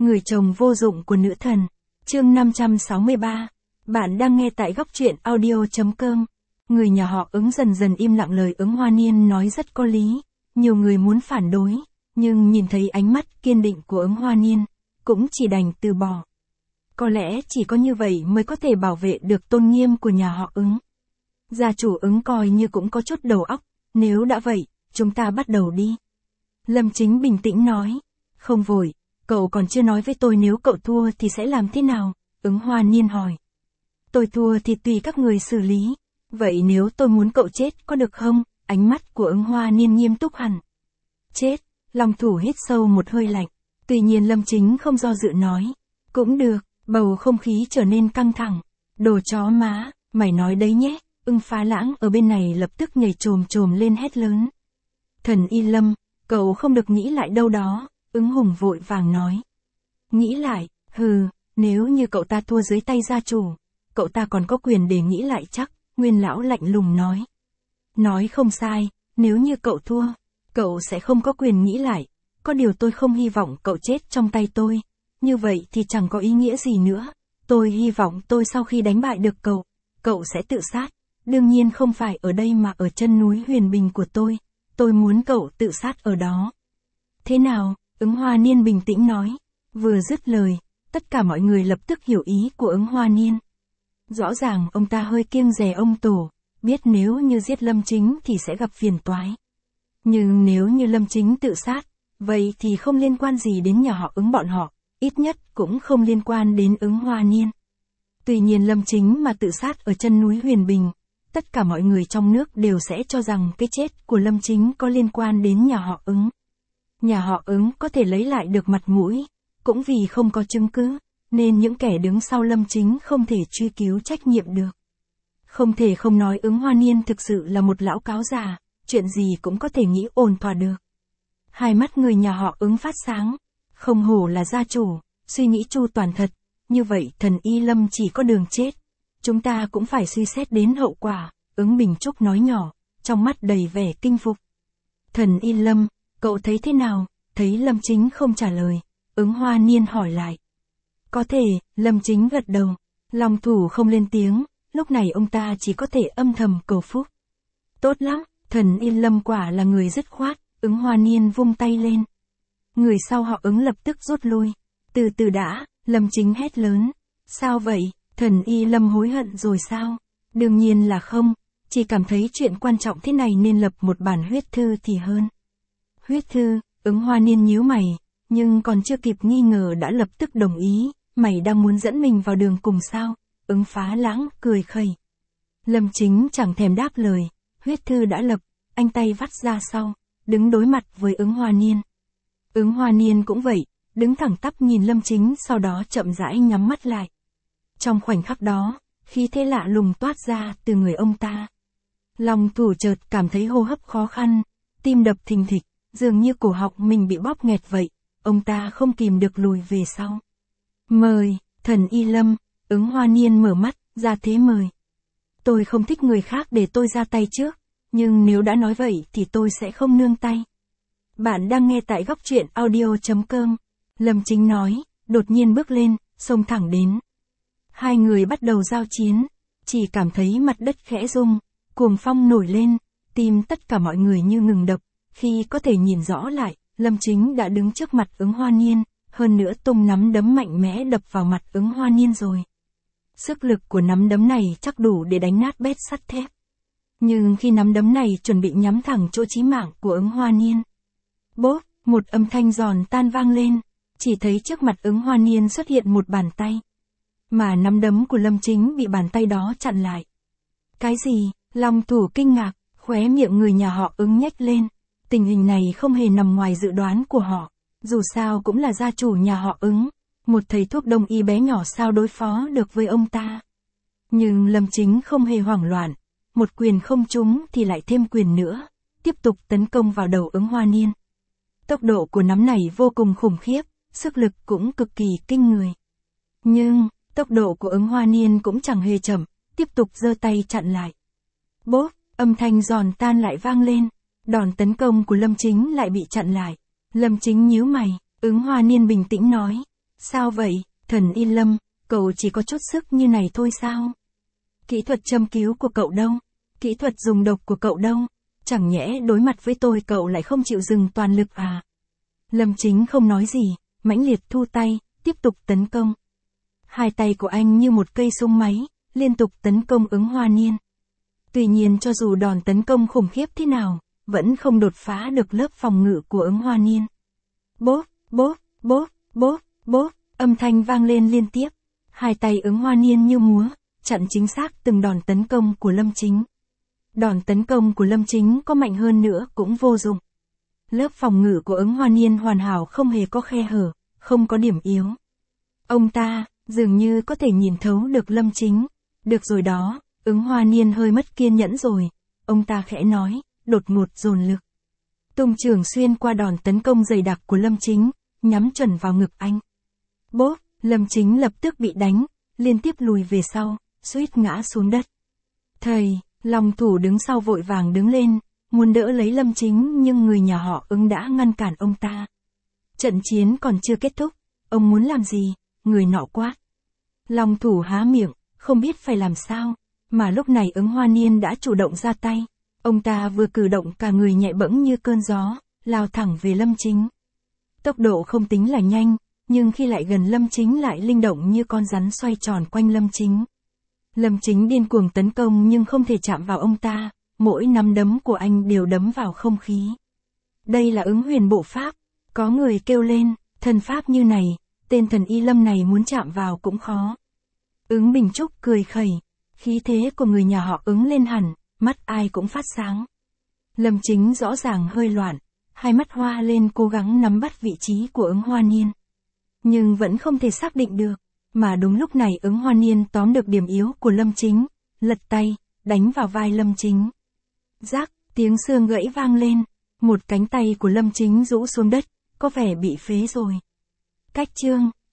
Người chồng vô dụng của nữ thần. Chương 563. Bạn đang nghe tại góc truyện audio.com. Người nhà họ Ứng dần dần im lặng, lời Ứng Hoa Niên nói rất có lý. Nhiều người muốn phản đối, nhưng nhìn thấy ánh mắt kiên định của Ứng Hoa Niên, cũng chỉ đành từ bỏ. Có lẽ chỉ có như vậy mới có thể bảo vệ được tôn nghiêm của nhà họ Ứng. Gia chủ Ứng coi như cũng có chút đầu óc, nếu đã vậy, chúng ta bắt đầu đi. Lâm Chính bình tĩnh nói. Không vội, cậu còn chưa nói với tôi nếu cậu thua thì sẽ làm thế nào? Ứng Hoa Niên hỏi. Tôi thua thì tùy các người xử lý. Vậy nếu tôi muốn cậu chết có được không? Ánh mắt của Ứng Hoa Niên nghiêm túc hẳn. Chết, Long Thủ hít sâu một hơi lạnh. Tuy nhiên Lâm Chính không do dự nói. Cũng được, bầu không khí trở nên căng thẳng. Đồ chó má, mày nói đấy nhé. Ưng Phá Lãng ở bên này lập tức nhảy chồm chồm lên hét lớn. Thần Y Lâm, cậu không được nghĩ lại đâu đó. Ứng Hùng vội vàng nói. Nghĩ lại, nếu như cậu ta thua dưới tay gia chủ, cậu ta còn có quyền để nghĩ lại chắc, Nguyên lão lạnh lùng nói. Nói không sai, nếu như cậu thua, cậu sẽ không có quyền nghĩ lại, có điều tôi không hy vọng cậu chết trong tay tôi, như vậy thì chẳng có ý nghĩa gì nữa, tôi hy vọng tôi sau khi đánh bại được cậu sẽ tự sát, đương nhiên không phải ở đây mà ở chân núi Huyền Bình của tôi muốn cậu tự sát ở đó. Thế nào? Ứng Hoa Niên bình tĩnh nói. Vừa dứt lời, tất cả mọi người lập tức hiểu ý của Ứng Hoa Niên. Rõ ràng ông ta hơi kiêng dè ông tổ, biết nếu như giết Lâm Chính thì sẽ gặp phiền toái. Nhưng nếu như Lâm Chính tự sát, vậy thì không liên quan gì đến nhà họ Ứng bọn họ, ít nhất cũng không liên quan đến Ứng Hoa Niên. Tuy nhiên Lâm Chính mà tự sát ở chân núi Huyền Bình, tất cả mọi người trong nước đều sẽ cho rằng cái chết của Lâm Chính có liên quan đến nhà họ Ứng. Nhà họ Ứng có thể lấy lại được mặt mũi, cũng vì không có chứng cứ, nên những kẻ đứng sau Lâm Chính không thể truy cứu trách nhiệm được. Không thể không nói Ứng Hoa Niên thực sự là một lão cáo già, chuyện gì cũng có thể nghĩ ổn thỏa được. Hai mắt người nhà họ Ứng phát sáng, không hổ là gia chủ, suy nghĩ chu toàn thật, như vậy thần Y Lâm chỉ có đường chết. Chúng ta cũng phải suy xét đến hậu quả, Ứng Bình Trúc nói nhỏ, trong mắt đầy vẻ kinh phục. Thần Y Lâm, cậu thấy thế nào? Thấy Lâm Chính không trả lời, Ứng Hoa Niên hỏi lại. Có thể, Lâm Chính gật đầu. Long Thủ không lên tiếng, lúc này ông ta chỉ có thể âm thầm cầu phúc. Tốt lắm, thần Y Lâm quả là người dứt khoát, Ứng Hoa Niên vung tay lên. Người sau họ Ứng lập tức rút lui. Từ từ đã, Lâm Chính hét lớn. Sao vậy, thần Y Lâm hối hận rồi sao? Đương nhiên là không, chỉ cảm thấy chuyện quan trọng thế này nên lập một bản huyết thư thì hơn. Huyết thư, Ứng Hoa Niên nhíu mày, nhưng còn chưa kịp nghi ngờ đã lập tức đồng ý, mày đang muốn dẫn mình vào đường cùng sao? Ứng Phá Lãng cười khẩy. Lâm Chính chẳng thèm đáp lời, huyết thư đã lập, anh tay vắt ra sau, đứng đối mặt với Ứng Hoa Niên. Ứng Hoa Niên cũng vậy, đứng thẳng tắp nhìn Lâm Chính sau đó chậm rãi nhắm mắt lại. Trong khoảnh khắc đó, khí thế lạ lùng toát ra từ người ông ta. Long Thủ chợt cảm thấy hô hấp khó khăn, tim đập thình thịch, dường như cổ họng mình bị bóp nghẹt vậy, ông ta không kìm được lùi về sau. Mời, thần Y Lâm, Ứng Hoa Niên mở mắt, ra thế mời. Tôi không thích người khác để tôi ra tay trước, nhưng nếu đã nói vậy thì tôi sẽ không nương tay. Bạn đang nghe tại góc truyện audio.com. Lâm Chính nói, đột nhiên bước lên, xông thẳng đến. Hai người bắt đầu giao chiến, chỉ cảm thấy mặt đất khẽ rung, cuồng phong nổi lên, tim tất cả mọi người như ngừng đập. Khi có thể nhìn rõ lại, Lâm Chính đã đứng trước mặt Ứng Hoa Niên, hơn nữa tung nắm đấm mạnh mẽ đập vào mặt Ứng Hoa Niên rồi. Sức lực của nắm đấm này chắc đủ để đánh nát bét sắt thép. Nhưng khi nắm đấm này chuẩn bị nhắm thẳng chỗ chí mạng của Ứng Hoa Niên. Bốp, một âm thanh giòn tan vang lên, chỉ thấy trước mặt Ứng Hoa Niên xuất hiện một bàn tay. Mà nắm đấm của Lâm Chính bị bàn tay đó chặn lại. Cái gì? Long Thủ kinh ngạc, khóe miệng người nhà họ Ứng nhếch lên. Tình hình này không hề nằm ngoài dự đoán của họ, dù sao cũng là gia chủ nhà họ Ứng, một thầy thuốc đông y bé nhỏ sao đối phó được với ông ta. Nhưng Lâm Chính không hề hoảng loạn, một quyền không trúng thì lại thêm quyền nữa, tiếp tục tấn công vào đầu Ứng Hoa Niên. Tốc độ của nắm này vô cùng khủng khiếp, sức lực cũng cực kỳ kinh người. Nhưng, tốc độ của Ứng Hoa Niên cũng chẳng hề chậm, tiếp tục giơ tay chặn lại. Bốp, âm thanh giòn tan lại vang lên. Đòn tấn công của Lâm Chính lại bị chặn lại. Lâm Chính nhíu mày, Ứng Hoa Niên bình tĩnh nói. Sao vậy, thần Y Lâm, cậu chỉ có chút sức như này thôi sao? Kỹ thuật châm cứu của cậu đâu? Kỹ thuật dùng độc của cậu đâu? Chẳng nhẽ đối mặt với tôi cậu lại không chịu dừng toàn lực à? Lâm Chính không nói gì, mãnh liệt thu tay, tiếp tục tấn công. Hai tay của anh như một cây súng máy, liên tục tấn công Ứng Hoa Niên. Tuy nhiên cho dù đòn tấn công khủng khiếp thế nào, vẫn không đột phá được lớp phòng ngự của Ứng Hoa Niên. Bốp, bốp, bốp, bốp, bốp, âm thanh vang lên liên tiếp. Hai tay Ứng Hoa Niên như múa, chặn chính xác từng đòn tấn công của Lâm Chính. Đòn tấn công của Lâm Chính có mạnh hơn nữa cũng vô dụng. Lớp phòng ngự của Ứng Hoa Niên hoàn hảo, không hề có khe hở, không có điểm yếu. Ông ta, dường như có thể nhìn thấu được Lâm Chính. Được rồi đó, Ứng Hoa Niên hơi mất kiên nhẫn rồi. Ông ta khẽ nói, đột ngột dồn lực. Tung chưởng xuyên qua đòn tấn công dày đặc của Lâm Chính, nhắm chuẩn vào ngực anh. Bốp, Lâm Chính lập tức bị đánh, liên tiếp lùi về sau, suýt ngã xuống đất. Thầy, Long Thủ đứng sau vội vàng đứng lên, muốn đỡ lấy Lâm Chính nhưng người nhà họ Ứng đã ngăn cản ông ta. Trận chiến còn chưa kết thúc, ông muốn làm gì? Người nọ quát. Long Thủ há miệng, không biết phải làm sao, mà lúc này Ứng Hoa Niên đã chủ động ra tay. Ông ta vừa cử động cả người nhẹ bẫng như cơn gió, lao thẳng về Lâm Chính. Tốc độ không tính là nhanh, nhưng khi lại gần Lâm Chính lại linh động như con rắn xoay tròn quanh Lâm Chính. Lâm Chính điên cuồng tấn công nhưng không thể chạm vào ông ta, mỗi nắm đấm của anh đều đấm vào không khí. Đây là Ứng Huyền Bộ Pháp, có người kêu lên, thần pháp như này, tên thần Y Lâm này muốn chạm vào cũng khó. Ứng Bình Trúc cười khẩy, khí thế của người nhà họ Ứng lên hẳn, mắt ai cũng phát sáng. Lâm Chính rõ ràng hơi loạn, hai mắt hoa lên cố gắng nắm bắt vị trí của Ứng Hoa Niên. Nhưng vẫn không thể xác định được, mà đúng lúc này Ứng Hoa Niên tóm được điểm yếu của Lâm Chính, lật tay, đánh vào vai Lâm Chính. Rác, tiếng xương gãy vang lên, một cánh tay của Lâm Chính rũ xuống đất, có vẻ bị phế rồi. Cách chương